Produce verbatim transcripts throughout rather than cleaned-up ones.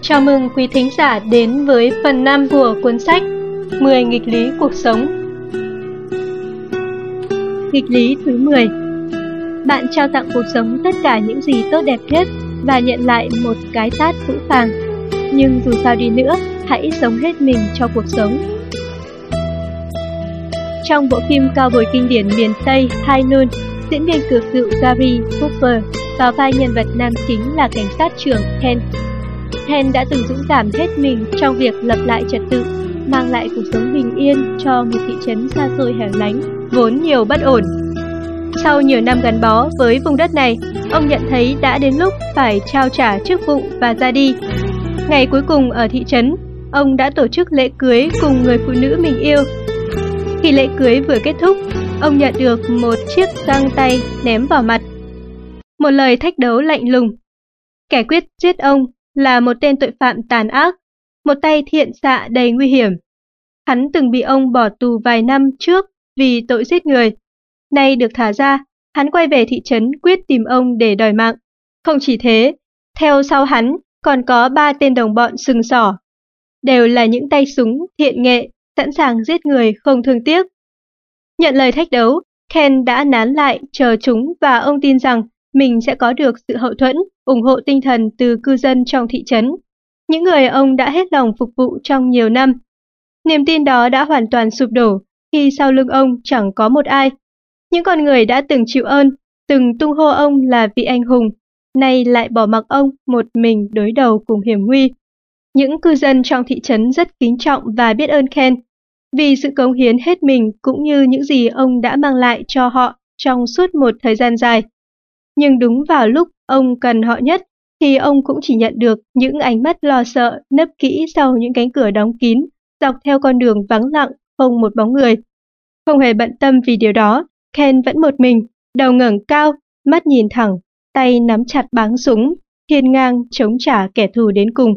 Chào mừng quý thính giả đến với phần năm của cuốn sách mười nghịch lý cuộc sống. Nghịch lý thứ mười. Bạn trao tặng cuộc sống tất cả những gì tốt đẹp nhất và nhận lại một cái tát phũ phàng. Nhưng dù sao đi nữa, hãy sống hết mình cho cuộc sống. Trong bộ phim cao bồi kinh điển miền Tây High Noon, diễn viên cực dịu Gary Cooper vào vai nhân vật nam chính là cảnh sát trưởng Ken. Ken đã từng dũng cảm hết mình trong việc lập lại trật tự, mang lại cuộc sống bình yên cho một thị trấn xa xôi hẻo lánh, vốn nhiều bất ổn. Sau nhiều năm gắn bó với vùng đất này, ông nhận thấy đã đến lúc phải trao trả chức vụ và ra đi. Ngày cuối cùng ở thị trấn, ông đã tổ chức lễ cưới cùng người phụ nữ mình yêu. Khi lễ cưới vừa kết thúc, ông nhận được một chiếc găng tay ném vào mặt. Một lời thách đố lạnh lùng. Kẻ quyết giết ông là một tên tội phạm tàn ác, một tay thiện xạ đầy nguy hiểm. Hắn từng bị ông bỏ tù vài năm trước vì tội giết người. Nay được thả ra, hắn quay về thị trấn quyết tìm ông để đòi mạng. Không chỉ thế, theo sau hắn còn có ba tên đồng bọn sừng sỏ. Đều là những tay súng thiện nghệ, sẵn sàng giết người không thương tiếc. Nhận lời thách đấu, Ken đã nán lại chờ chúng và ông tin rằng mình sẽ có được sự hậu thuẫn, ủng hộ tinh thần từ cư dân trong thị trấn, những người ông đã hết lòng phục vụ trong nhiều năm. Niềm tin đó đã hoàn toàn sụp đổ khi sau lưng ông chẳng có một ai. Những con người đã từng chịu ơn, từng tung hô ông là vị anh hùng, nay lại bỏ mặc ông một mình đối đầu cùng hiểm nguy. Những cư dân trong thị trấn rất kính trọng và biết ơn Ken vì sự cống hiến hết mình cũng như những gì ông đã mang lại cho họ trong suốt một thời gian dài. Nhưng đúng vào lúc ông cần họ nhất thì ông cũng chỉ nhận được những ánh mắt lo sợ nấp kỹ sau những cánh cửa đóng kín dọc theo con đường vắng lặng không một bóng người. Không hề bận tâm vì điều đó, Ken vẫn một mình, đầu ngẩng cao, mắt nhìn thẳng, tay nắm chặt báng súng, hiên ngang chống trả kẻ thù đến cùng.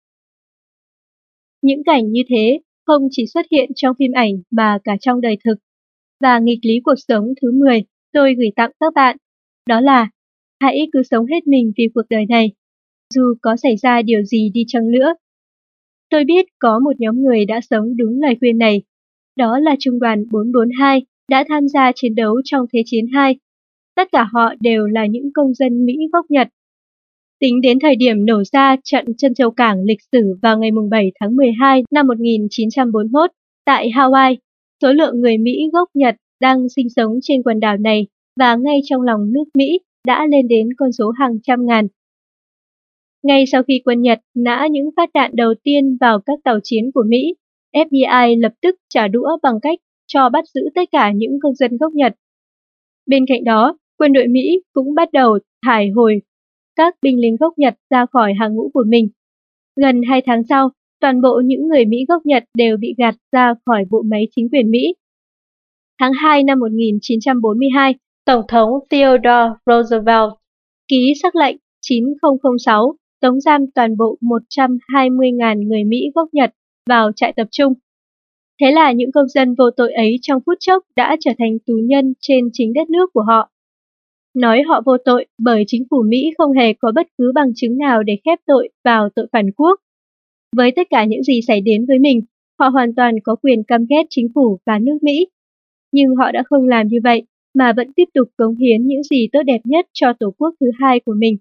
Những cảnh như thế không chỉ xuất hiện trong phim ảnh mà cả trong đời thực. Và nghịch lý cuộc sống thứ mười tôi gửi tặng các bạn, đó là hãy cứ sống hết mình vì cuộc đời này, dù có xảy ra điều gì đi chăng nữa. Tôi biết có một nhóm người đã sống đúng lời khuyên này, đó là Trung đoàn bốn bốn hai đã tham gia chiến đấu trong Thế chiến hai. Tất cả họ đều là những công dân Mỹ gốc Nhật. Tính đến thời điểm nổ ra trận Trân Châu Cảng lịch sử vào ngày bảy tháng mười hai năm một nghìn chín trăm bốn mươi mốt tại Hawaii, số lượng người Mỹ gốc Nhật đang sinh sống trên quần đảo này và ngay trong lòng nước Mỹ đã lên đến con số hàng trăm ngàn. Ngay sau khi quân Nhật nã những phát đạn đầu tiên vào các tàu chiến của Mỹ, ép bê i lập tức trả đũa bằng cách cho bắt giữ tất cả những công dân gốc Nhật. Bên cạnh đó, quân đội Mỹ cũng bắt đầu thải hồi các binh lính gốc Nhật ra khỏi hàng ngũ của mình. Gần hai tháng sau, toàn bộ những người Mỹ gốc Nhật đều bị gạt ra khỏi bộ máy chính quyền Mỹ. Tháng hai năm một nghìn chín trăm bốn mươi hai, Tổng thống Theodore Roosevelt ký sắc lệnh chín nghìn sáu tống giam toàn bộ một trăm hai mươi nghìn người Mỹ gốc Nhật vào trại tập trung. Thế là những công dân vô tội ấy trong phút chốc đã trở thành tù nhân trên chính đất nước của họ. Nói họ vô tội bởi chính phủ Mỹ không hề có bất cứ bằng chứng nào để khép tội vào tội phản quốc. Với tất cả những gì xảy đến với mình, họ hoàn toàn có quyền căm ghét chính phủ và nước Mỹ. Nhưng họ đã không làm như vậy, mà vẫn tiếp tục cống hiến những gì tốt đẹp nhất cho tổ quốc thứ hai của mình.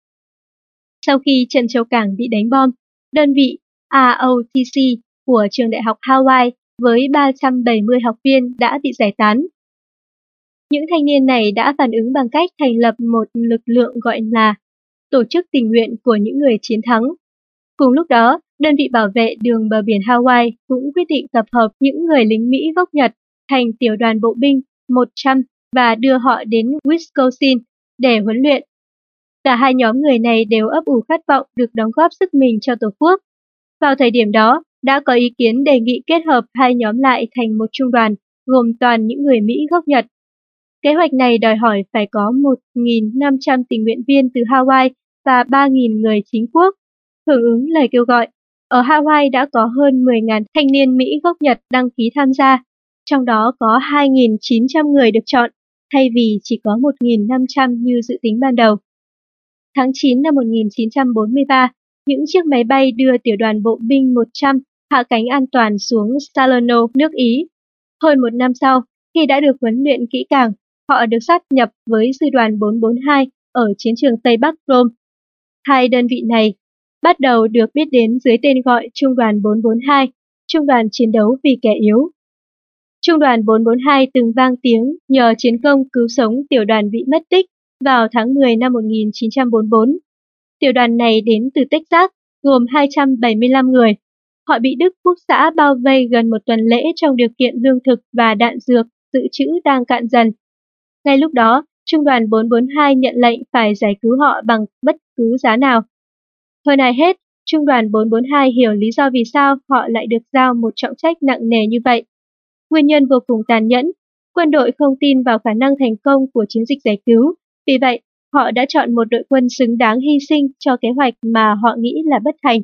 Sau khi Trân Châu Cảng bị đánh bom, đơn vị rờ o tê xê của trường đại học Hawaii với ba trăm bảy mươi học viên đã bị giải tán. Những thanh niên này đã phản ứng bằng cách thành lập một lực lượng gọi là Tổ chức Tình nguyện của những người chiến thắng. Cùng lúc đó, đơn vị bảo vệ đường bờ biển Hawaii cũng quyết định tập hợp những người lính Mỹ gốc Nhật thành tiểu đoàn bộ binh một trăm và đưa họ đến Wisconsin để huấn luyện. Cả hai nhóm người này đều ấp ủ khát vọng được đóng góp sức mình cho Tổ quốc. Vào thời điểm đó, đã có ý kiến đề nghị kết hợp hai nhóm lại thành một trung đoàn gồm toàn những người Mỹ gốc Nhật. Kế hoạch này đòi hỏi phải có một nghìn năm trăm tình nguyện viên từ Hawaii và ba nghìn người chính quốc. Hưởng ứng lời kêu gọi, ở Hawaii đã có hơn mười nghìn thanh niên Mỹ gốc Nhật đăng ký tham gia, trong đó có hai nghìn chín trăm người được chọn, thay vì chỉ có một nghìn năm trăm như dự tính ban đầu. Tháng chín năm một nghìn chín trăm bốn mươi ba, những chiếc máy bay đưa tiểu đoàn bộ binh một trăm hạ cánh an toàn xuống Salerno, nước Ý. Hơn một năm sau, khi đã được huấn luyện kỹ càng, họ được sáp nhập với sư đoàn bốn bốn hai ở chiến trường Tây Bắc Rome. Hai đơn vị này bắt đầu được biết đến dưới tên gọi Trung đoàn bốn bốn hai, Trung đoàn chiến đấu vì kẻ yếu. Trung đoàn bốn bốn hai từng vang tiếng nhờ chiến công cứu sống tiểu đoàn bị mất tích vào tháng mười năm một nghìn chín trăm bốn mươi tư. Tiểu đoàn này đến từ Texas, gồm hai trăm bảy mươi lăm người. Họ bị Đức Quốc xã bao vây gần một tuần lễ trong điều kiện lương thực và đạn dược dự trữ đang cạn dần. Ngay lúc đó, Trung đoàn bốn bốn hai nhận lệnh phải giải cứu họ bằng bất cứ giá nào. Hơn ai hết, Trung đoàn bốn bốn hai hiểu lý do vì sao họ lại được giao một trọng trách nặng nề như vậy. Nguyên nhân vô cùng tàn nhẫn, quân đội không tin vào khả năng thành công của chiến dịch giải cứu, vì vậy họ đã chọn một đội quân xứng đáng hy sinh cho kế hoạch mà họ nghĩ là bất thành.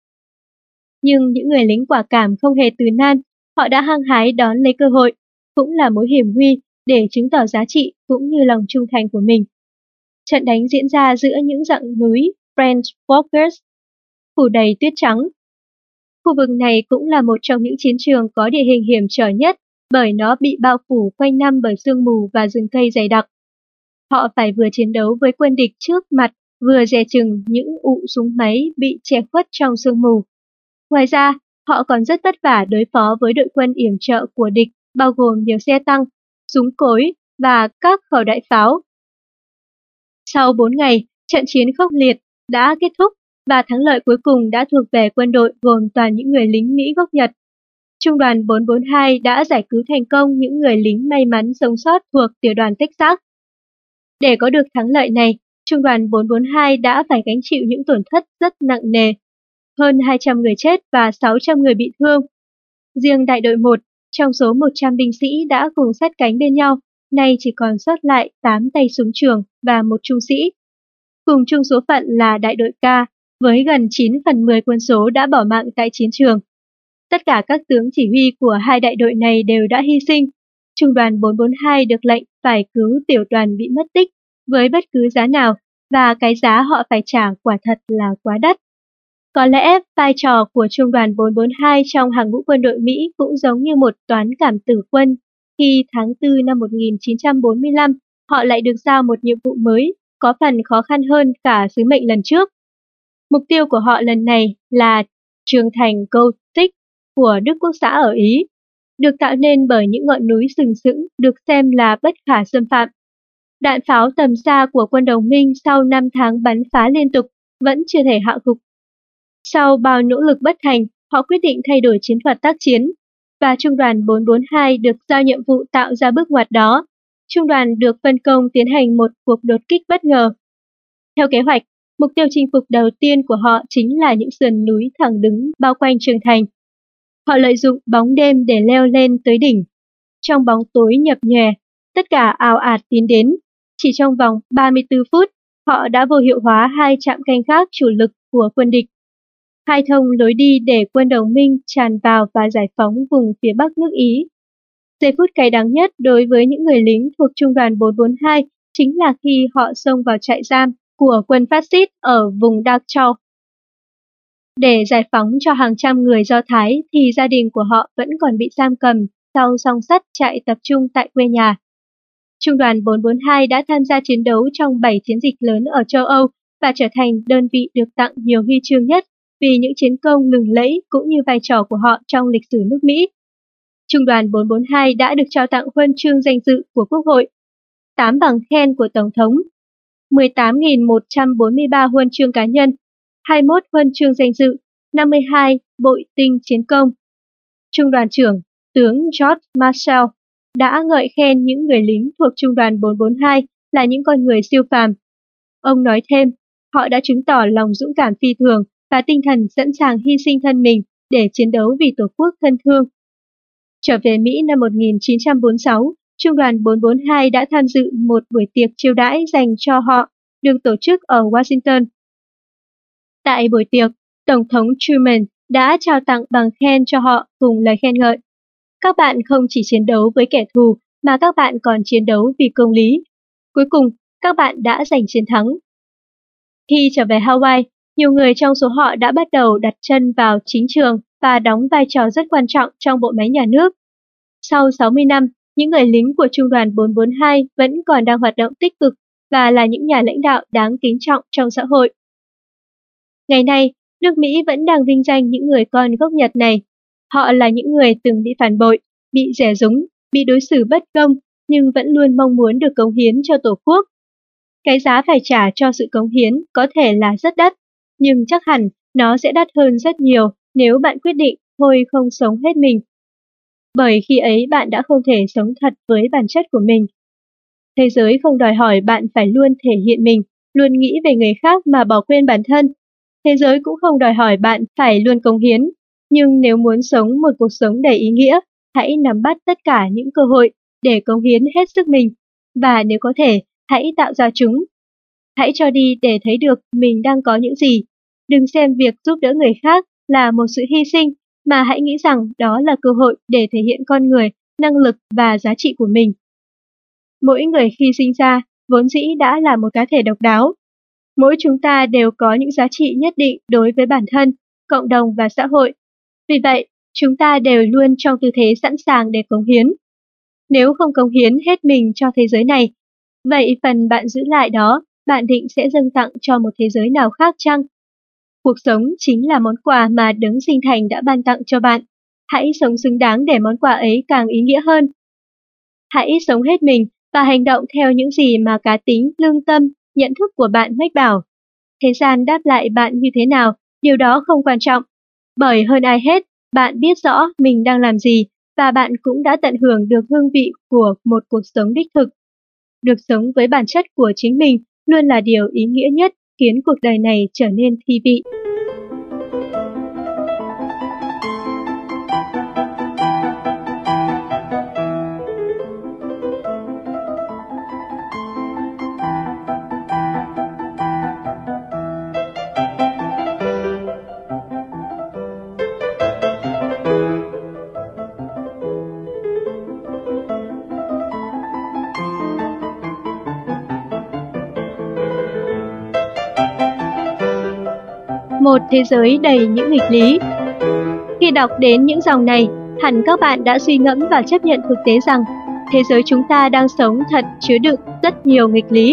Nhưng những người lính quả cảm không hề từ nan, họ đã hăng hái đón lấy cơ hội, cũng là mối hiểm nguy để chứng tỏ giá trị cũng như lòng trung thành của mình. Trận đánh diễn ra giữa những dãy núi French Vosges, phủ đầy tuyết trắng. Khu vực này cũng là một trong những chiến trường có địa hình hiểm trở nhất bởi nó bị bao phủ quanh năm bởi sương mù và rừng cây dày đặc. Họ phải vừa chiến đấu với quân địch trước mặt, vừa dè chừng những ụ súng máy bị che khuất trong sương mù. Ngoài ra, họ còn rất vất vả đối phó với đội quân yểm trợ của địch, bao gồm nhiều xe tăng, súng cối và các khẩu đại pháo. Sau bốn ngày, trận chiến khốc liệt đã kết thúc và thắng lợi cuối cùng đã thuộc về quân đội gồm toàn những người lính Mỹ gốc Nhật. Trung đoàn bốn bốn hai đã giải cứu thành công những người lính may mắn sống sót thuộc tiểu đoàn Texas. Để có được thắng lợi này, Trung đoàn bốn bốn hai đã phải gánh chịu những tổn thất rất nặng nề. Hơn hai trăm người chết và sáu trăm người bị thương. Riêng đại đội một, trong số một trăm binh sĩ đã cùng sát cánh bên nhau, nay chỉ còn sót lại tám tay súng trường và một trung sĩ. Cùng chung số phận là đại đội K, với gần chín phần mười quân số đã bỏ mạng tại chiến trường. Tất cả các tướng chỉ huy của hai đại đội này đều đã hy sinh. Trung đoàn bốn bốn hai được lệnh phải cứu tiểu đoàn bị mất tích với bất cứ giá nào, và cái giá họ phải trả quả thật là quá đắt. Có lẽ vai trò của Trung đoàn bốn bốn hai trong hàng ngũ quân đội Mỹ cũng giống như một toán cảm tử quân khi tháng tư năm một nghìn chín trăm bốn mươi lăm họ lại được giao một nhiệm vụ mới, có phần khó khăn hơn cả sứ mệnh lần trước. Mục tiêu của họ lần này là trường thành Gothic của Đức Quốc xã ở Ý, được tạo nên bởi những ngọn núi sừng sững được xem là bất khả xâm phạm. Đạn pháo tầm xa của quân đồng minh sau năm tháng bắn phá liên tục vẫn chưa thể hạ gục. Sau bao nỗ lực bất thành, họ quyết định thay đổi chiến thuật tác chiến, và Trung đoàn bốn bốn hai được giao nhiệm vụ tạo ra bước ngoặt đó. Trung đoàn được phân công tiến hành một cuộc đột kích bất ngờ. Theo kế hoạch, mục tiêu chinh phục đầu tiên của họ chính là những sườn núi thẳng đứng bao quanh trường thành. Họ lợi dụng bóng đêm để leo lên tới đỉnh. Trong bóng tối nhập nhòe, tất cả ào ạt tiến đến. Chỉ trong vòng ba mươi tư phút, họ đã vô hiệu hóa hai trạm canh gác chủ lực của quân địch, khai thông lối đi để quân đồng minh tràn vào và giải phóng vùng phía bắc nước Ý. Giây phút cay đắng nhất đối với những người lính thuộc Trung đoàn bốn bốn hai chính là khi họ xông vào trại giam của quân phát xít ở vùng Dachau. Để giải phóng cho hàng trăm người Do Thái thì gia đình của họ vẫn còn bị giam cầm sau song sắt trại tập trung tại quê nhà. Trung đoàn bốn bốn hai đã tham gia chiến đấu trong bảy chiến dịch lớn ở châu Âu và trở thành đơn vị được tặng nhiều huy chương nhất vì những chiến công lừng lẫy cũng như vai trò của họ trong lịch sử nước Mỹ. Trung đoàn bốn bốn hai đã được trao tặng huân chương danh dự của Quốc hội, tám bằng khen của Tổng thống, mười tám nghìn một trăm bốn mươi ba huân chương cá nhân, hai mươi mốt huân chương danh dự, năm mươi hai bội tinh chiến công. Trung đoàn trưởng, tướng George Marshall, đã ngợi khen những người lính thuộc Trung đoàn bốn bốn hai là những con người siêu phàm. Ông nói thêm, họ đã chứng tỏ lòng dũng cảm phi thường và tinh thần sẵn sàng hy sinh thân mình để chiến đấu vì Tổ quốc thân thương. Trở về Mỹ năm một nghìn chín trăm bốn mươi sáu, Trung đoàn bốn bốn hai đã tham dự một buổi tiệc chiêu đãi dành cho họ, được tổ chức ở Washington. Tại buổi tiệc, Tổng thống Truman đã trao tặng bằng khen cho họ cùng lời khen ngợi. Các bạn không chỉ chiến đấu với kẻ thù, mà các bạn còn chiến đấu vì công lý. Cuối cùng, các bạn đã giành chiến thắng. Khi trở về Hawaii, Nhiều người trong số họ đã bắt đầu đặt chân vào chính trường và đóng vai trò rất quan trọng trong bộ máy nhà nước. Sau sáu mươi năm, những người lính của Trung đoàn bốn bốn hai vẫn còn đang hoạt động tích cực và là những nhà lãnh đạo đáng kính trọng trong xã hội. Ngày nay, nước Mỹ vẫn đang vinh danh những người con gốc Nhật này. Họ là những người từng bị phản bội, bị rẻ rúng, bị đối xử bất công, nhưng vẫn luôn mong muốn được cống hiến cho Tổ quốc. Cái giá phải trả cho sự cống hiến có thể là rất đắt, nhưng chắc hẳn nó sẽ đắt hơn rất nhiều nếu bạn quyết định thôi không sống hết mình. Bởi khi ấy bạn đã không thể sống thật với bản chất của mình. Thế giới không đòi hỏi bạn phải luôn thể hiện mình, luôn nghĩ về người khác mà bỏ quên bản thân. Thế giới cũng không đòi hỏi bạn phải luôn cống hiến, nhưng nếu muốn sống một cuộc sống đầy ý nghĩa, hãy nắm bắt tất cả những cơ hội để cống hiến hết sức mình, và nếu có thể, hãy tạo ra chúng. Hãy cho đi để thấy được mình đang có những gì. Đừng xem việc giúp đỡ người khác là một sự hy sinh, mà hãy nghĩ rằng đó là cơ hội để thể hiện con người, năng lực và giá trị của mình. Mỗi người khi sinh ra, vốn dĩ đã là một cá thể độc đáo. Mỗi chúng ta đều có những giá trị nhất định đối với bản thân, cộng đồng và xã hội. Vì vậy, chúng ta đều luôn trong tư thế sẵn sàng để cống hiến. Nếu không cống hiến hết mình cho thế giới này, vậy phần bạn giữ lại đó, bạn định sẽ dâng tặng cho một thế giới nào khác chăng? Cuộc sống chính là món quà mà Đấng Sinh Thành đã ban tặng cho bạn. Hãy sống xứng đáng để món quà ấy càng ý nghĩa hơn. Hãy sống hết mình và hành động theo những gì mà cá tính, lương tâm, nhận thức của bạn mách bảo. Thế gian đáp lại bạn như thế nào, điều đó không quan trọng. Bởi hơn ai hết, bạn biết rõ mình đang làm gì và bạn cũng đã tận hưởng được hương vị của một cuộc sống đích thực. Được sống với bản chất của chính mình luôn là điều ý nghĩa nhất, khiến cuộc đời này trở nên thi vị. Một thế giới đầy những nghịch lý. Khi đọc đến những dòng này, hẳn các bạn đã suy ngẫm và chấp nhận thực tế rằng thế giới chúng ta đang sống thật chứa đựng rất nhiều nghịch lý.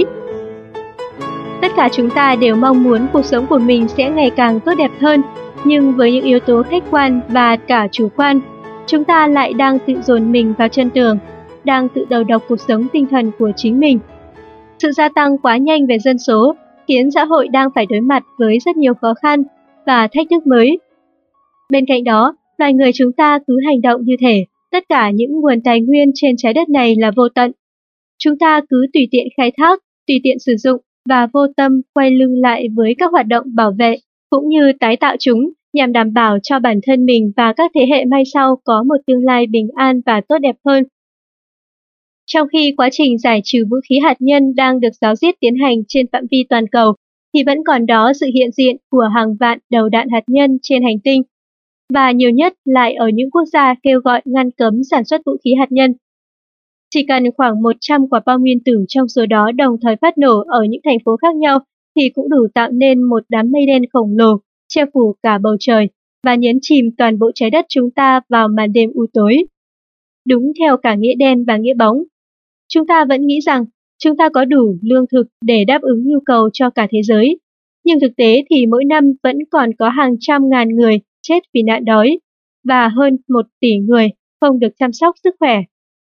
Tất cả chúng ta đều mong muốn cuộc sống của mình sẽ ngày càng tốt đẹp hơn, nhưng với những yếu tố khách quan và cả chủ quan, chúng ta lại đang tự dồn mình vào chân tường, đang tự đầu độc cuộc sống tinh thần của chính mình. Sự gia tăng quá nhanh về dân số khiến xã hội đang phải đối mặt với rất nhiều khó khăn và thách thức mới. Bên cạnh đó, loài người chúng ta cứ hành động như thể tất cả những nguồn tài nguyên trên trái đất này là vô tận. Chúng ta cứ tùy tiện khai thác, tùy tiện sử dụng và vô tâm quay lưng lại với các hoạt động bảo vệ cũng như tái tạo chúng nhằm đảm bảo cho bản thân mình và các thế hệ mai sau có một tương lai bình an và tốt đẹp hơn. Trong khi quá trình giải trừ vũ khí hạt nhân đang được ráo riết tiến hành trên phạm vi toàn cầu, thì vẫn còn đó sự hiện diện của hàng vạn đầu đạn hạt nhân trên hành tinh, và nhiều nhất lại ở những quốc gia kêu gọi ngăn cấm sản xuất vũ khí hạt nhân. Chỉ cần khoảng một trăm quả bom nguyên tử trong số đó đồng thời phát nổ ở những thành phố khác nhau thì cũng đủ tạo nên một đám mây đen khổng lồ, che phủ cả bầu trời và nhấn chìm toàn bộ trái đất chúng ta vào màn đêm u tối. Đúng theo cả nghĩa đen và nghĩa bóng. Chúng ta vẫn nghĩ rằng chúng ta có đủ lương thực để đáp ứng nhu cầu cho cả thế giới, nhưng thực tế thì mỗi năm vẫn còn có hàng trăm ngàn người chết vì nạn đói và hơn một tỷ người không được chăm sóc sức khỏe.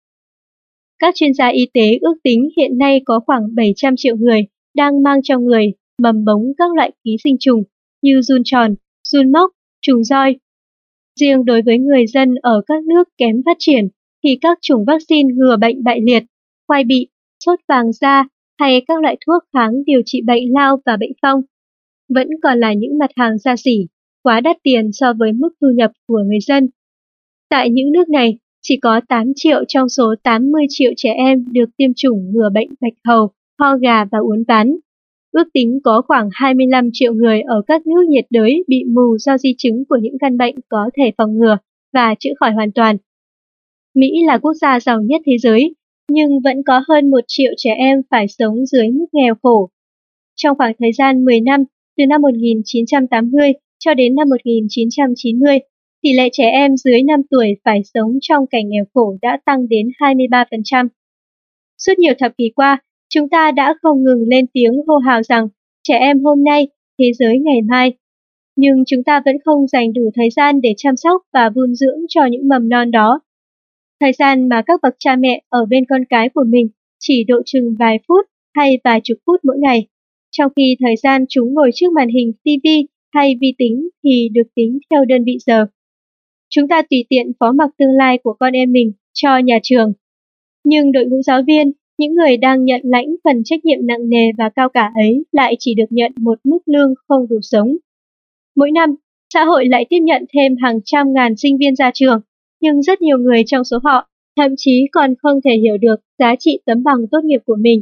Các chuyên gia y tế ước tính hiện nay có khoảng bảy trăm triệu người đang mang trong người mầm bống các loại ký sinh trùng như giun tròn, giun mốc, trùng roi. Riêng đối với người dân ở các nước kém phát triển thì các chủng vaccine ngừa bệnh bại liệt, quai bị, sốt vàng da hay các loại thuốc kháng điều trị bệnh lao và bệnh phong vẫn còn là những mặt hàng xa xỉ, quá đắt tiền so với mức thu nhập của người dân. Tại những nước này, chỉ có tám triệu trong số tám mươi triệu trẻ em được tiêm chủng ngừa bệnh bạch hầu, ho gà và uốn ván. Ước tính có khoảng hai mươi lăm triệu người ở các nước nhiệt đới bị mù do di chứng của những căn bệnh có thể phòng ngừa và chữa khỏi hoàn toàn. Mỹ là quốc gia giàu nhất thế giới, nhưng vẫn có hơn một triệu trẻ em phải sống dưới mức nghèo khổ. Trong khoảng thời gian mười năm, từ năm một nghìn chín trăm tám mươi cho đến năm một nghìn chín trăm chín mươi, tỷ lệ trẻ em dưới năm tuổi phải sống trong cảnh nghèo khổ đã tăng đến hai mươi ba phần trăm. Suốt nhiều thập kỷ qua, chúng ta đã không ngừng lên tiếng hô hào rằng trẻ em hôm nay, thế giới ngày mai. Nhưng chúng ta vẫn không dành đủ thời gian để chăm sóc và vun dưỡng cho những mầm non đó. Thời gian mà các bậc cha mẹ ở bên con cái của mình chỉ độ chừng vài phút hay vài chục phút mỗi ngày, trong khi thời gian chúng ngồi trước màn hình ti vi hay vi tính thì được tính theo đơn vị giờ. Chúng ta tùy tiện phó mặc tương lai của con em mình cho nhà trường. Nhưng đội ngũ giáo viên, những người đang nhận lãnh phần trách nhiệm nặng nề và cao cả ấy lại chỉ được nhận một mức lương không đủ sống. Mỗi năm, xã hội lại tiếp nhận thêm hàng trăm ngàn sinh viên ra trường, nhưng rất nhiều người trong số họ thậm chí còn không thể hiểu được giá trị tấm bằng tốt nghiệp của mình.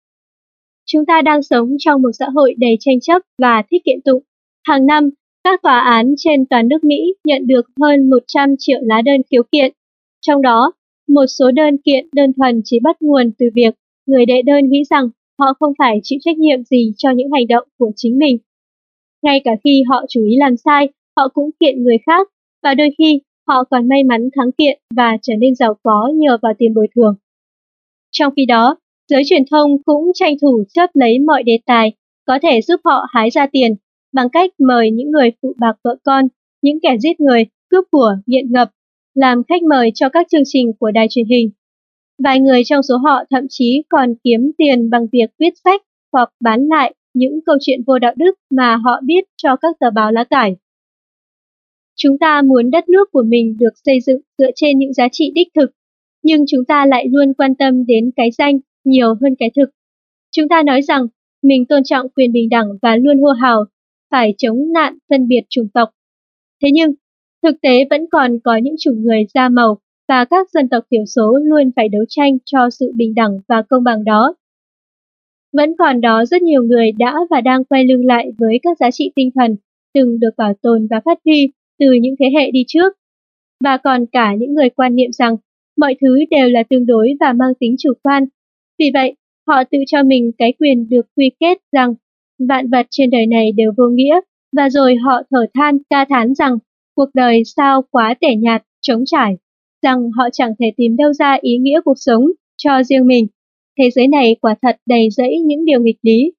Chúng ta đang sống trong một xã hội đầy tranh chấp và thích kiện tụng. Hàng năm, các tòa án trên toàn nước Mỹ nhận được hơn một trăm triệu lá đơn khiếu kiện. Trong đó, một số đơn kiện đơn thuần chỉ bắt nguồn từ việc người đệ đơn nghĩ rằng họ không phải chịu trách nhiệm gì cho những hành động của chính mình. Ngay cả khi họ chủ ý làm sai, họ cũng kiện người khác, và đôi khi họ còn may mắn thắng kiện và trở nên giàu có nhờ vào tiền bồi thường. Trong khi đó, giới truyền thông cũng tranh thủ chớp lấy mọi đề tài có thể giúp họ hái ra tiền bằng cách mời những người phụ bạc vợ con, những kẻ giết người, cướp của, nghiện ngập, làm khách mời cho các chương trình của đài truyền hình. Vài người trong số họ thậm chí còn kiếm tiền bằng việc viết sách hoặc bán lại những câu chuyện vô đạo đức mà họ biết cho các tờ báo lá cải. Chúng ta muốn đất nước của mình được xây dựng dựa trên những giá trị đích thực, nhưng chúng ta lại luôn quan tâm đến cái danh nhiều hơn cái thực. Chúng ta nói rằng mình tôn trọng quyền bình đẳng và luôn hô hào phải chống nạn phân biệt chủng tộc. Thế nhưng, thực tế vẫn còn có những chủng người da màu và các dân tộc thiểu số luôn phải đấu tranh cho sự bình đẳng và công bằng đó. Vẫn còn đó rất nhiều người đã và đang quay lưng lại với các giá trị tinh thần từng được bảo tồn và phát huy từ những thế hệ đi trước. Và còn cả những người quan niệm rằng mọi thứ đều là tương đối và mang tính chủ quan. Vì vậy, họ tự cho mình cái quyền được quy kết rằng vạn vật trên đời này đều vô nghĩa, và rồi họ thở than ca thán rằng cuộc đời sao quá tẻ nhạt, trống trải, rằng họ chẳng thể tìm đâu ra ý nghĩa cuộc sống cho riêng mình. Thế giới này quả thật đầy rẫy những điều nghịch lý.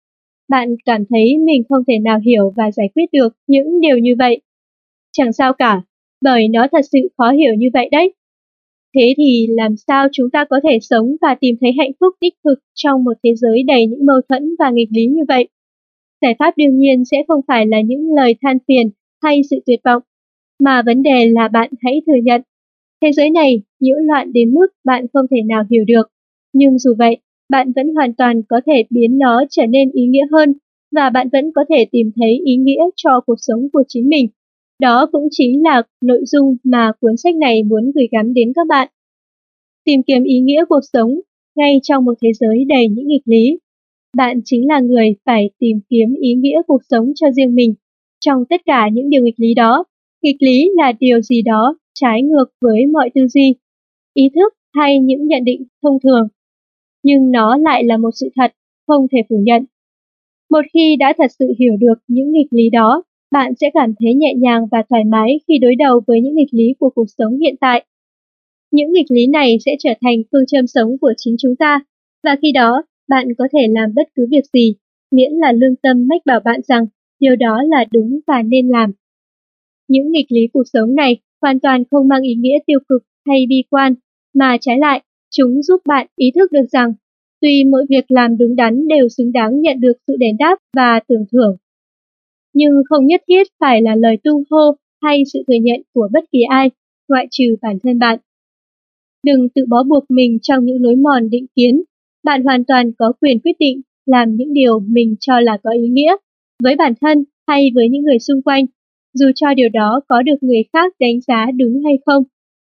Bạn cảm thấy mình không thể nào hiểu và giải quyết được những điều như vậy. Chẳng sao cả, bởi nó thật sự khó hiểu như vậy đấy. Thế thì làm sao chúng ta có thể sống và tìm thấy hạnh phúc đích thực trong một thế giới đầy những mâu thuẫn và nghịch lý như vậy? Giải pháp đương nhiên sẽ không phải là những lời than phiền hay sự tuyệt vọng, mà vấn đề là bạn hãy thừa nhận. Thế giới này nhiễu loạn đến mức bạn không thể nào hiểu được, nhưng dù vậy, bạn vẫn hoàn toàn có thể biến nó trở nên ý nghĩa hơn, và bạn vẫn có thể tìm thấy ý nghĩa cho cuộc sống của chính mình. Đó cũng chính là nội dung mà cuốn sách này muốn gửi gắm đến các bạn. Tìm kiếm ý nghĩa cuộc sống ngay trong một thế giới đầy những nghịch lý. Bạn chính là người phải tìm kiếm ý nghĩa cuộc sống cho riêng mình. Trong tất cả những điều nghịch lý đó, nghịch lý là điều gì đó trái ngược với mọi tư duy, ý thức hay những nhận định thông thường. Nhưng nó lại là một sự thật, không thể phủ nhận. Một khi đã thật sự hiểu được những nghịch lý đó, bạn sẽ cảm thấy nhẹ nhàng và thoải mái khi đối đầu với những nghịch lý của cuộc sống hiện tại. Những nghịch lý này sẽ trở thành phương châm sống của chính chúng ta, và khi đó, bạn có thể làm bất cứ việc gì, miễn là lương tâm mách bảo bạn rằng điều đó là đúng và nên làm. Những nghịch lý cuộc sống này hoàn toàn không mang ý nghĩa tiêu cực hay bi quan, mà trái lại, chúng giúp bạn ý thức được rằng tuy mỗi việc làm đúng đắn đều xứng đáng nhận được sự đền đáp và tưởng thưởng, nhưng không nhất thiết phải là lời tung hô hay sự thừa nhận của bất kỳ ai, ngoại trừ bản thân bạn. Đừng tự bó buộc mình trong những lối mòn định kiến. Bạn hoàn toàn có quyền quyết định làm những điều mình cho là có ý nghĩa, với bản thân hay với những người xung quanh, dù cho điều đó có được người khác đánh giá đúng hay không.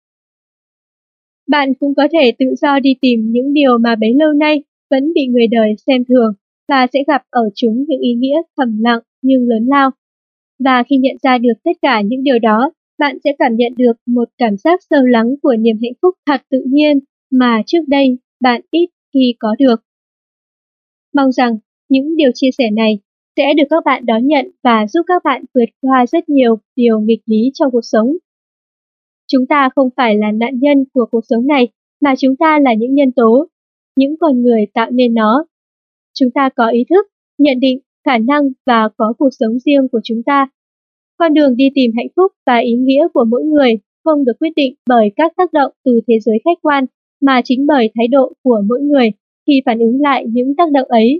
Bạn cũng có thể tự do đi tìm những điều mà bấy lâu nay vẫn bị người đời xem thường, và sẽ gặp ở chúng những ý nghĩa thầm lặng nhưng lớn lao. Và khi nhận ra được tất cả những điều đó, bạn sẽ cảm nhận được một cảm giác sâu lắng của niềm hạnh phúc thật tự nhiên mà trước đây bạn ít khi có được. Mong rằng những điều chia sẻ này sẽ được các bạn đón nhận và giúp các bạn vượt qua rất nhiều điều nghịch lý trong cuộc sống. Chúng ta không phải là nạn nhân của cuộc sống này, mà chúng ta là những nhân tố, những con người tạo nên nó. Chúng ta có ý thức, nhận định, khả năng và có cuộc sống riêng của chúng ta. Con đường đi tìm hạnh phúc và ý nghĩa của mỗi người không được quyết định bởi các tác động từ thế giới khách quan, mà chính bởi thái độ của mỗi người khi phản ứng lại những tác động ấy.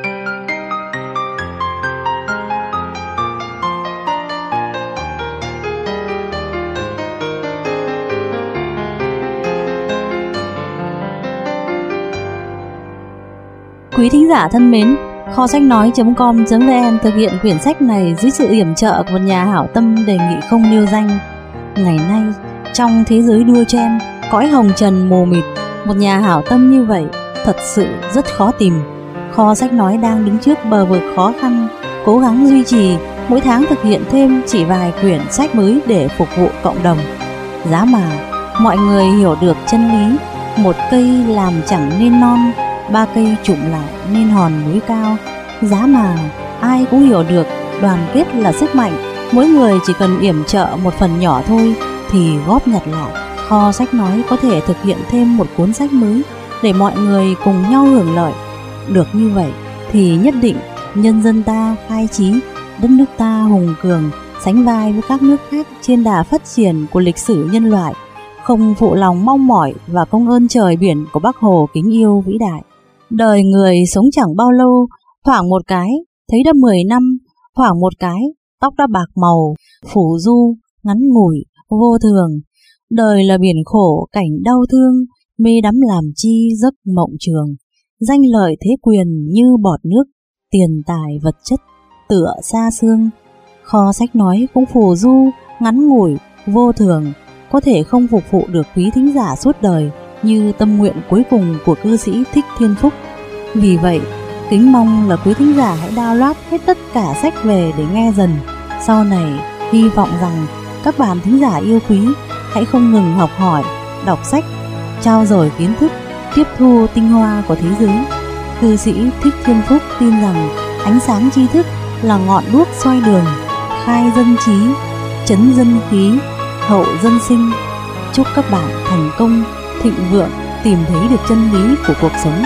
Quý thính giả thân mến, kho sách nói chấm com chấm vn thực hiện quyển sách này dưới sự yểm trợ của một nhà hảo tâm đề nghị không nêu danh. Ngày nay, trong thế giới đua chen, cõi hồng trần mù mịt, một nhà hảo tâm như vậy thật sự rất khó tìm. Kho sách nói đang đứng trước bờ vực khó khăn, cố gắng duy trì, mỗi tháng thực hiện thêm chỉ vài quyển sách mới để phục vụ cộng đồng. Giá mà mọi người hiểu được chân lý, một cây làm chẳng nên non, ba cây chụm lại nên hòn núi cao. Giá mà ai cũng hiểu được đoàn kết là sức mạnh, mỗi người chỉ cần yểm trợ một phần nhỏ thôi thì góp nhặt lại, kho sách nói có thể thực hiện thêm một cuốn sách mới để mọi người cùng nhau hưởng lợi. Được như vậy thì nhất định nhân dân ta khai trí, đất nước ta hùng cường, sánh vai với các nước khác trên đà phát triển của lịch sử nhân loại, không phụ lòng mong mỏi và công ơn trời biển của Bác Hồ kính yêu vĩ đại. Đời người sống chẳng bao lâu, thoảng một cái thấy đã mười năm, thoảng một cái tóc đã bạc màu, phủ du, ngắn ngủi, vô thường. Đời là biển khổ, cảnh đau thương, mê đắm làm chi giấc mộng trường. Danh lợi thế quyền như bọt nước, tiền tài vật chất tựa xa xương. Kho sách nói cũng phù du, ngắn ngủi, vô thường, có thể không phục vụ được quý thính giả suốt đời như tâm nguyện cuối cùng của cư sĩ Thích Thiên Phúc. Vì vậy, kính mong là quý thính giả hãy download hết tất cả sách về để nghe dần. Sau này, hy vọng rằng các bạn thính giả yêu quý hãy không ngừng học hỏi, đọc sách, trao dồi kiến thức, tiếp thu tinh hoa của thế giới. Cư sĩ Thích Thiên Phúc tin rằng ánh sáng tri thức là ngọn đuốc soi đường, khai dân trí, chấn dân khí, hậu dân sinh. Chúc các bạn thành công, thịnh vượng, tìm thấy được chân lý của cuộc sống.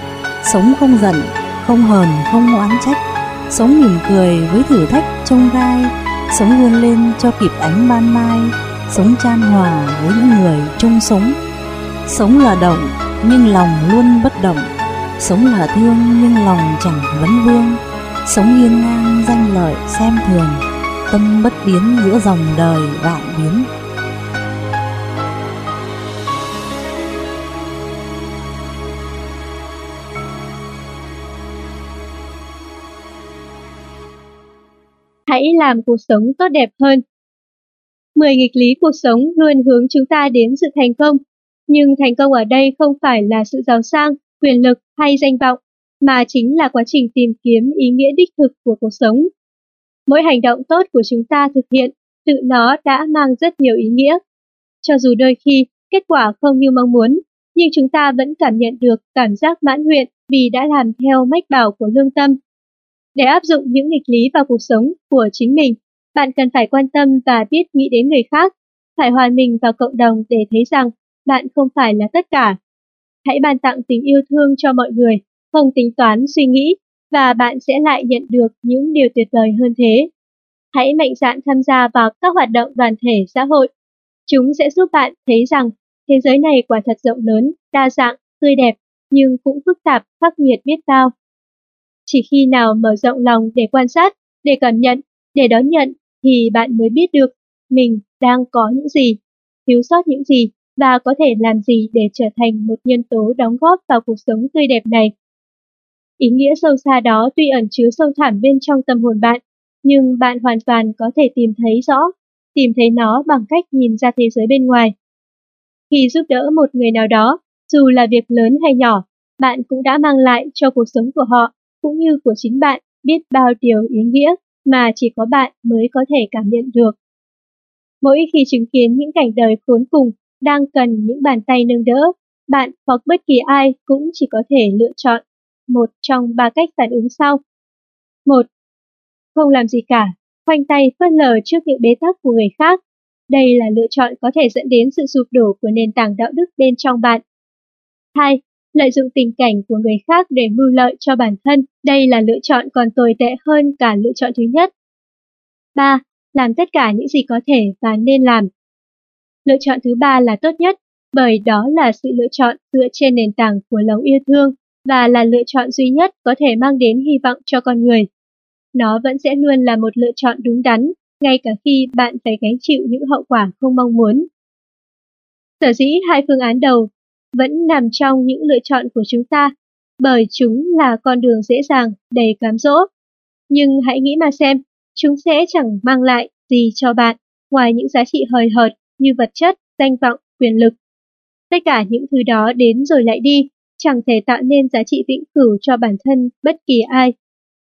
Sống không giận, không hờn, không oán trách, sống mỉm cười với thử thách chông gai, sống vươn lên cho kịp ánh ban mai, sống chan hòa với những người chung sống. Sống là động nhưng lòng luôn bất động, sống là thương nhưng lòng chẳng vấn vương, sống hiên ngang danh lợi xem thường, tâm bất biến giữa dòng đời vạn biến. Hãy làm cuộc sống tốt đẹp hơn. Mười nghịch lý cuộc sống luôn hướng chúng ta đến sự thành công, nhưng thành công ở đây không phải là sự giàu sang, quyền lực hay danh vọng, mà chính là quá trình tìm kiếm ý nghĩa đích thực của cuộc sống. Mỗi hành động tốt của chúng ta thực hiện, tự nó đã mang rất nhiều ý nghĩa. Cho dù đôi khi kết quả không như mong muốn, nhưng chúng ta vẫn cảm nhận được cảm giác mãn nguyện vì đã làm theo mách bảo của lương tâm. Để áp dụng những nghịch lý vào cuộc sống của chính mình, bạn cần phải quan tâm và biết nghĩ đến người khác, phải hòa mình vào cộng đồng để thấy rằng bạn không phải là tất cả. Hãy ban tặng tình yêu thương cho mọi người, không tính toán suy nghĩ, và bạn sẽ lại nhận được những điều tuyệt vời hơn thế. Hãy mạnh dạn tham gia vào các hoạt động đoàn thể xã hội. Chúng sẽ giúp bạn thấy rằng thế giới này quả thật rộng lớn, đa dạng, tươi đẹp, nhưng cũng phức tạp, khắc nghiệt biết bao. Chỉ khi nào mở rộng lòng để quan sát, để cảm nhận, để đón nhận thì bạn mới biết được mình đang có những gì, thiếu sót những gì và có thể làm gì để trở thành một nhân tố đóng góp vào cuộc sống tươi đẹp này. Ý nghĩa sâu xa đó tuy ẩn chứa sâu thẳm bên trong tâm hồn bạn, nhưng bạn hoàn toàn có thể tìm thấy rõ, tìm thấy nó bằng cách nhìn ra thế giới bên ngoài. Khi giúp đỡ một người nào đó, dù là việc lớn hay nhỏ, bạn cũng đã mang lại cho cuộc sống của họ cũng như của chính bạn biết bao điều ý nghĩa mà chỉ có bạn mới có thể cảm nhận được. Mỗi khi chứng kiến những cảnh đời khốn cùng đang cần những bàn tay nâng đỡ, bạn hoặc bất kỳ ai cũng chỉ có thể lựa chọn một trong ba cách phản ứng sau. Một, không làm gì cả, khoanh tay phớt lờ trước những bế tắc của người khác. Đây là lựa chọn có thể dẫn đến sự sụp đổ của nền tảng đạo đức bên trong bạn. hai. Lợi dụng tình cảnh của người khác để mưu lợi cho bản thân. Đây là lựa chọn còn tồi tệ hơn cả lựa chọn thứ nhất. ba. Làm tất cả những gì có thể và nên làm. Lựa chọn thứ ba là tốt nhất, bởi đó là sự lựa chọn dựa trên nền tảng của lòng yêu thương và là lựa chọn duy nhất có thể mang đến hy vọng cho con người. Nó vẫn sẽ luôn là một lựa chọn đúng đắn, ngay cả khi bạn phải gánh chịu những hậu quả không mong muốn. Sở dĩ hai phương án đầu vẫn nằm trong những lựa chọn của chúng ta, bởi chúng là con đường dễ dàng, đầy cám dỗ. Nhưng hãy nghĩ mà xem, chúng sẽ chẳng mang lại gì cho bạn, ngoài những giá trị hời hợt như vật chất, danh vọng, quyền lực. Tất cả những thứ đó đến rồi lại đi, chẳng thể tạo nên giá trị vĩnh cửu cho bản thân bất kỳ ai.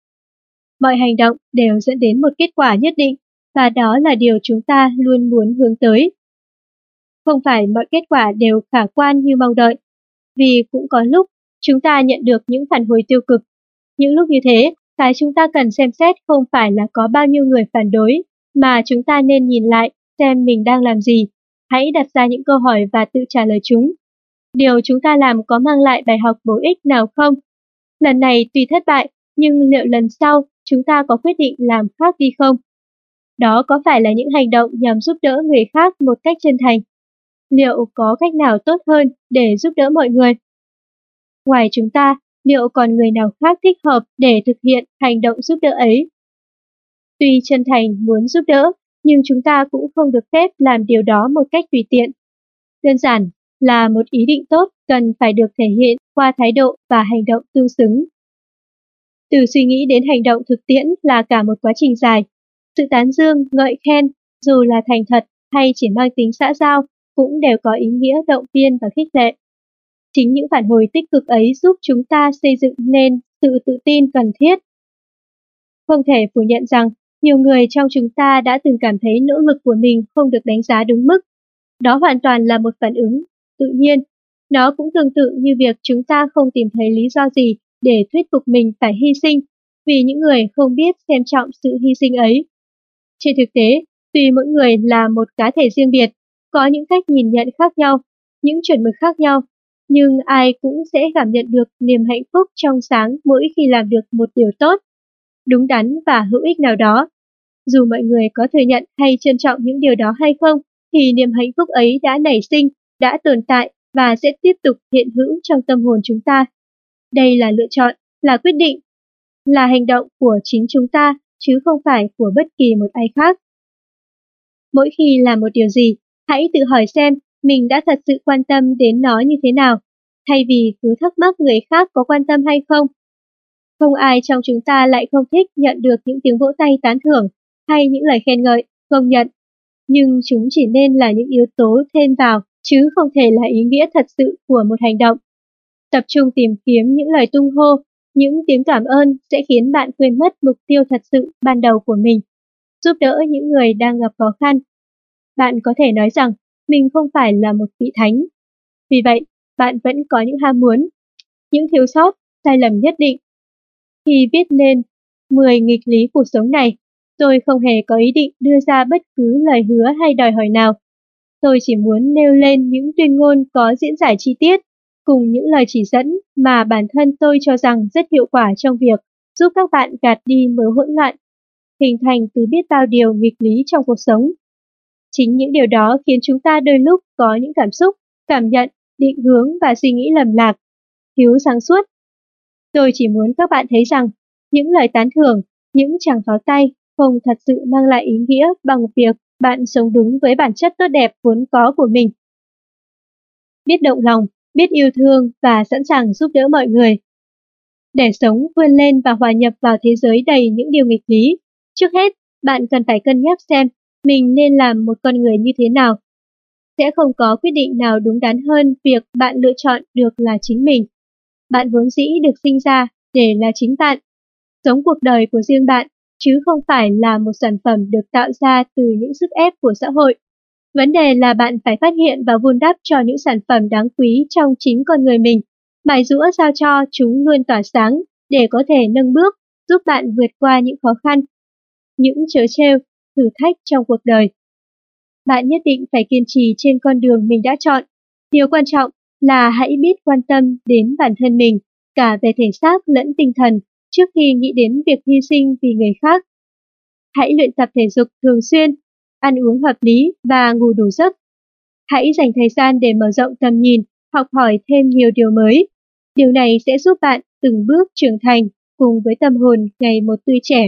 Mọi hành động đều dẫn đến một kết quả nhất định, và đó là điều chúng ta luôn muốn hướng tới. Không phải mọi kết quả đều khả quan như mong đợi, vì cũng có lúc chúng ta nhận được những phản hồi tiêu cực. Những lúc như thế, cái chúng ta cần xem xét không phải là có bao nhiêu người phản đối, mà chúng ta nên nhìn lại xem mình đang làm gì. Hãy đặt ra những câu hỏi và tự trả lời chúng. Điều chúng ta làm có mang lại bài học bổ ích nào không? Lần này tuy thất bại, nhưng liệu lần sau chúng ta có quyết định làm khác đi không? Đó có phải là những hành động nhằm giúp đỡ người khác một cách chân thành? Liệu có cách nào tốt hơn để giúp đỡ mọi người? Ngoài chúng ta, liệu còn người nào khác thích hợp để thực hiện hành động giúp đỡ ấy? Tuy chân thành muốn giúp đỡ, nhưng chúng ta cũng không được phép làm điều đó một cách tùy tiện. Đơn giản là một ý định tốt cần phải được thể hiện qua thái độ và hành động tương xứng. Từ suy nghĩ đến hành động thực tiễn là cả một quá trình dài. Sự tán dương, ngợi khen, dù là thành thật hay chỉ mang tính xã giao, cũng đều có ý nghĩa động viên và khích lệ. Chính những phản hồi tích cực ấy giúp chúng ta xây dựng nên sự tự tin cần thiết. Không thể phủ nhận rằng, nhiều người trong chúng ta đã từng cảm thấy nỗ lực của mình không được đánh giá đúng mức. Đó hoàn toàn là một phản ứng tự nhiên. Nó cũng tương tự như việc chúng ta không tìm thấy lý do gì để thuyết phục mình phải hy sinh, vì những người không biết xem trọng sự hy sinh ấy. Trên thực tế, tuy mỗi người là một cá thể riêng biệt, có những cách nhìn nhận khác nhau, những chuẩn mực khác nhau, nhưng ai cũng sẽ cảm nhận được niềm hạnh phúc trong sáng mỗi khi làm được một điều tốt, đúng đắn và hữu ích nào đó. Dù mọi người có thừa nhận hay trân trọng những điều đó hay không, thì niềm hạnh phúc ấy đã nảy sinh, đã tồn tại và sẽ tiếp tục hiện hữu trong tâm hồn chúng ta. Đây là lựa chọn, là quyết định, là hành động của chính chúng ta, chứ không phải của bất kỳ một ai khác. Mỗi khi làm một điều gì, hãy tự hỏi xem mình đã thật sự quan tâm đến nó như thế nào, thay vì cứ thắc mắc người khác có quan tâm hay không. Không ai trong chúng ta lại không thích nhận được những tiếng vỗ tay tán thưởng hay những lời khen ngợi, công nhận. Nhưng chúng chỉ nên là những yếu tố thêm vào, chứ không thể là ý nghĩa thật sự của một hành động. Tập trung tìm kiếm những lời tung hô, những tiếng cảm ơn sẽ khiến bạn quên mất mục tiêu thật sự ban đầu của mình, giúp đỡ những người đang gặp khó khăn. Bạn có thể nói rằng mình không phải là một vị thánh. Vì vậy, bạn vẫn có những ham muốn, những thiếu sót, sai lầm nhất định. Khi viết nên mười nghịch lý cuộc sống này, tôi không hề có ý định đưa ra bất cứ lời hứa hay đòi hỏi nào. Tôi chỉ muốn nêu lên những tuyên ngôn có diễn giải chi tiết, cùng những lời chỉ dẫn mà bản thân tôi cho rằng rất hiệu quả trong việc giúp các bạn gạt đi mớ hỗn loạn, hình thành từ biết bao điều nghịch lý trong cuộc sống. Chính những điều đó khiến chúng ta đôi lúc có những cảm xúc, cảm nhận, định hướng và suy nghĩ lầm lạc, thiếu sáng suốt. Tôi chỉ muốn các bạn thấy rằng những lời tán thưởng, những tràng pháo tay không thật sự mang lại ý nghĩa bằng việc bạn sống đúng với bản chất tốt đẹp vốn có của mình. Biết động lòng, biết yêu thương và sẵn sàng giúp đỡ mọi người. Để sống, vươn lên và hòa nhập vào thế giới đầy những điều nghịch lý, trước hết, bạn cần phải cân nhắc xem mình nên làm một con người như thế nào. Sẽ không có quyết định nào đúng đắn hơn việc bạn lựa chọn được là chính mình. Bạn vốn dĩ được sinh ra để là chính bạn, sống cuộc đời của riêng bạn, chứ không phải là một sản phẩm được tạo ra từ những sức ép của xã hội. Vấn đề là bạn phải phát hiện và vun đắp cho những sản phẩm đáng quý trong chính con người mình, mài giũa sao cho chúng luôn tỏa sáng để có thể nâng bước, giúp bạn vượt qua những khó khăn. những trớ trêu, thử thách trong cuộc đời. Bạn nhất định phải kiên trì trên con đường mình đã chọn. Điều quan trọng là hãy biết quan tâm đến bản thân mình, cả về thể xác lẫn tinh thần, trước khi nghĩ đến việc hy sinh vì người khác. Hãy luyện tập thể dục thường xuyên, ăn uống hợp lý và ngủ đủ giấc. Hãy dành thời gian để mở rộng tầm nhìn, học hỏi thêm nhiều điều mới. Điều này sẽ giúp bạn từng bước trưởng thành cùng với tâm hồn ngày một tươi trẻ.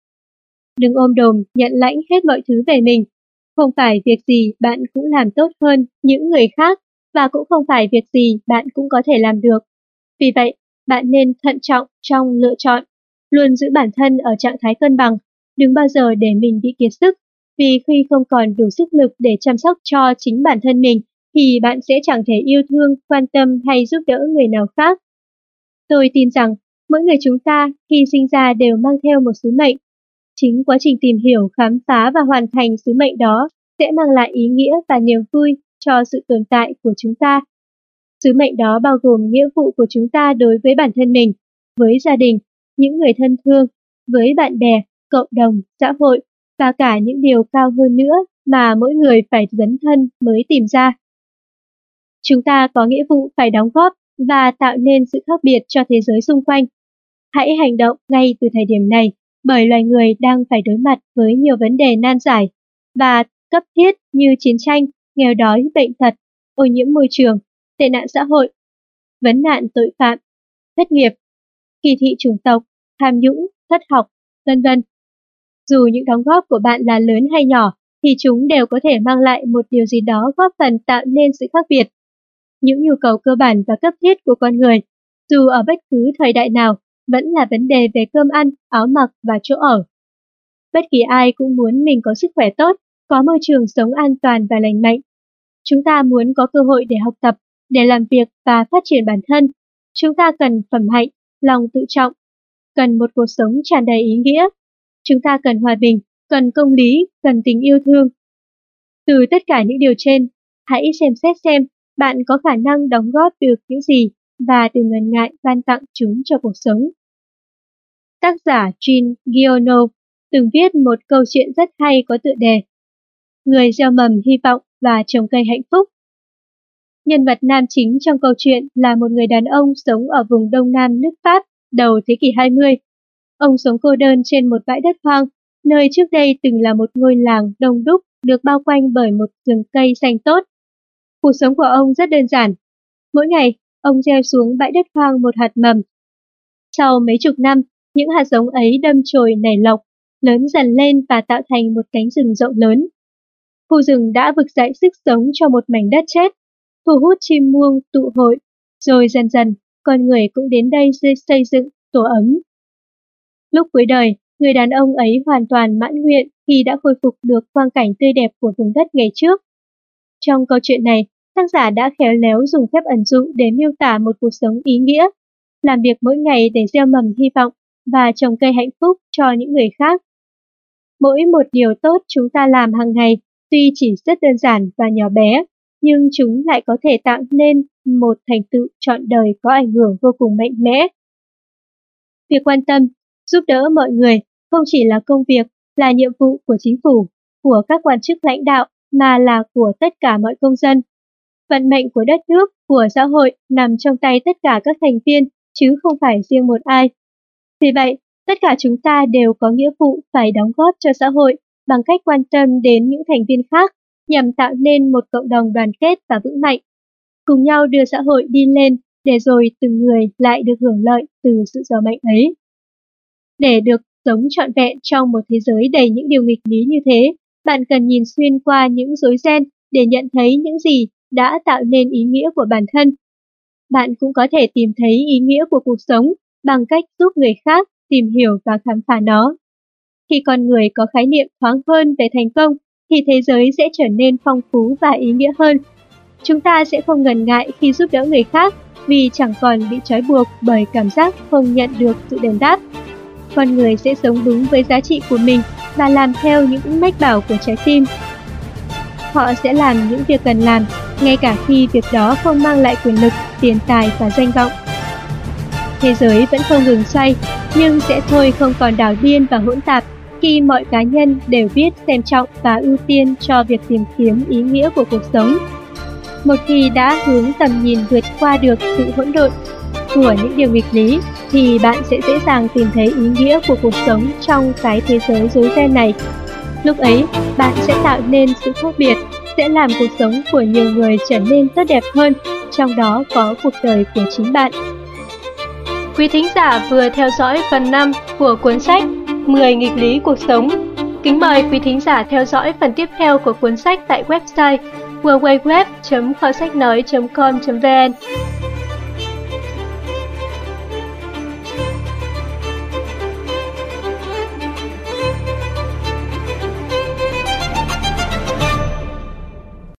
Đừng ôm đồm nhận lãnh hết mọi thứ về mình. Không phải việc gì bạn cũng làm tốt hơn những người khác, và cũng không phải việc gì bạn cũng có thể làm được. Vì vậy, bạn nên thận trọng trong lựa chọn, luôn giữ bản thân ở trạng thái cân bằng, đừng bao giờ để mình bị kiệt sức, vì khi không còn đủ sức lực để chăm sóc cho chính bản thân mình, thì bạn sẽ chẳng thể yêu thương, quan tâm hay giúp đỡ người nào khác. Tôi tin rằng, mỗi người chúng ta khi sinh ra đều mang theo một sứ mệnh. Chính quá trình tìm hiểu, khám phá và hoàn thành sứ mệnh đó sẽ mang lại ý nghĩa và niềm vui cho sự tồn tại của chúng ta. Sứ mệnh đó bao gồm nghĩa vụ của chúng ta đối với bản thân mình, với gia đình, những người thân thương, với bạn bè, cộng đồng, xã hội và cả những điều cao hơn nữa mà mỗi người phải dấn thân mới tìm ra. Chúng ta có nghĩa vụ phải đóng góp và tạo nên sự khác biệt cho thế giới xung quanh. Hãy hành động ngay từ thời điểm này, bởi loài người đang phải đối mặt với nhiều vấn đề nan giải và cấp thiết như chiến tranh, nghèo đói, bệnh tật, ô nhiễm môi trường, tệ nạn xã hội, vấn nạn tội phạm, thất nghiệp, kỳ thị chủng tộc, tham nhũng, thất học, vân vân. Dù những đóng góp của bạn là lớn hay nhỏ, thì chúng đều có thể mang lại một điều gì đó góp phần tạo nên sự khác biệt. Những nhu cầu cơ bản và cấp thiết của con người, dù ở bất cứ thời đại nào, vẫn là vấn đề về cơm ăn, áo mặc và chỗ ở. Bất kỳ ai cũng muốn mình có sức khỏe tốt, có môi trường sống an toàn và lành mạnh. Chúng ta muốn có cơ hội để học tập, để làm việc và phát triển bản thân. Chúng ta cần phẩm hạnh, lòng tự trọng, cần một cuộc sống tràn đầy ý nghĩa. Chúng ta cần hòa bình, cần công lý, cần tình yêu thương. Từ tất cả những điều trên, hãy xem xét xem bạn có khả năng đóng góp được những gì và đừng ngần ngại ban tặng chúng cho cuộc sống. Tác giả Jean Guiono từng viết một câu chuyện rất hay có tựa đề Người gieo mầm hy vọng và trồng cây hạnh phúc. Nhân vật nam chính trong câu chuyện là một người đàn ông sống ở vùng Đông Nam nước Pháp đầu thế kỷ hai mươi. Ông sống cô đơn trên một bãi đất hoang, nơi trước đây từng là một ngôi làng đông đúc được bao quanh bởi một rừng cây xanh tốt. Cuộc sống của ông rất đơn giản. Mỗi ngày, ông gieo xuống bãi đất hoang một hạt mầm. Sau mấy chục năm, những hạt giống ấy đâm chồi nảy lộc, lớn dần lên và tạo thành một cánh rừng rộng lớn. Khu rừng đã vực dậy sức sống cho một mảnh đất chết, thu hút chim muông tụ hội, rồi dần dần, con người cũng đến đây xây dựng tổ ấm. Lúc cuối đời, người đàn ông ấy hoàn toàn mãn nguyện khi đã khôi phục được quang cảnh tươi đẹp của vùng đất ngày trước. Trong câu chuyện này, tác giả đã khéo léo dùng phép ẩn dụ để miêu tả một cuộc sống ý nghĩa, làm việc mỗi ngày để gieo mầm hy vọng và trồng cây hạnh phúc cho những người khác. Mỗi một điều tốt chúng ta làm hàng ngày tuy chỉ rất đơn giản và nhỏ bé, nhưng chúng lại có thể tạo nên một thành tựu trọn đời có ảnh hưởng vô cùng mạnh mẽ. Việc quan tâm, giúp đỡ mọi người không chỉ là công việc, là nhiệm vụ của chính phủ, của các quan chức lãnh đạo, mà là của tất cả mọi công dân. Vận mệnh của đất nước, của xã hội nằm trong tay tất cả các thành viên, chứ không phải riêng một ai. Vì vậy, tất cả chúng ta đều có nghĩa vụ phải đóng góp cho xã hội bằng cách quan tâm đến những thành viên khác, nhằm tạo nên một cộng đồng đoàn kết và vững mạnh. Cùng nhau đưa xã hội đi lên, để rồi từng người lại được hưởng lợi từ sự giàu mạnh ấy. Để được sống trọn vẹn trong một thế giới đầy những điều nghịch lý như thế, bạn cần nhìn xuyên qua những rối ren để nhận thấy những gì đã tạo nên ý nghĩa của bản thân. Bạn cũng có thể tìm thấy ý nghĩa của cuộc sống bằng cách giúp người khác tìm hiểu và khám phá nó. Khi con người có khái niệm thoáng hơn về thành công, thì thế giới sẽ trở nên phong phú và ý nghĩa hơn. Chúng ta sẽ không ngần ngại khi giúp đỡ người khác, vì chẳng còn bị trói buộc bởi cảm giác không nhận được sự đền đáp. Con người sẽ sống đúng với giá trị của mình và làm theo những mách bảo của trái tim. Họ sẽ làm những việc cần làm, ngay cả khi việc đó không mang lại quyền lực, tiền tài và danh vọng. Thế giới vẫn không ngừng xoay, nhưng sẽ thôi không còn đảo điên và hỗn tạp, Khi mọi cá nhân đều biết xem trọng và ưu tiên cho việc tìm kiếm ý nghĩa của cuộc sống, một khi đã hướng tầm nhìn vượt qua được sự hỗn độn của những điều nghịch lý, thì bạn sẽ dễ dàng tìm thấy ý nghĩa của cuộc sống trong cái thế giới rối ren này. Lúc ấy, bạn sẽ tạo nên sự khác biệt, sẽ làm cuộc sống của nhiều người trở nên tốt đẹp hơn, trong đó có cuộc đời của chính bạn. Quý thính giả vừa theo dõi phần năm của cuốn sách mười nghịch lý cuộc sống. Kính mời quý thính giả theo dõi phần tiếp theo của cuốn sách tại website w w w chấm kho sách nói chấm com chấm v n.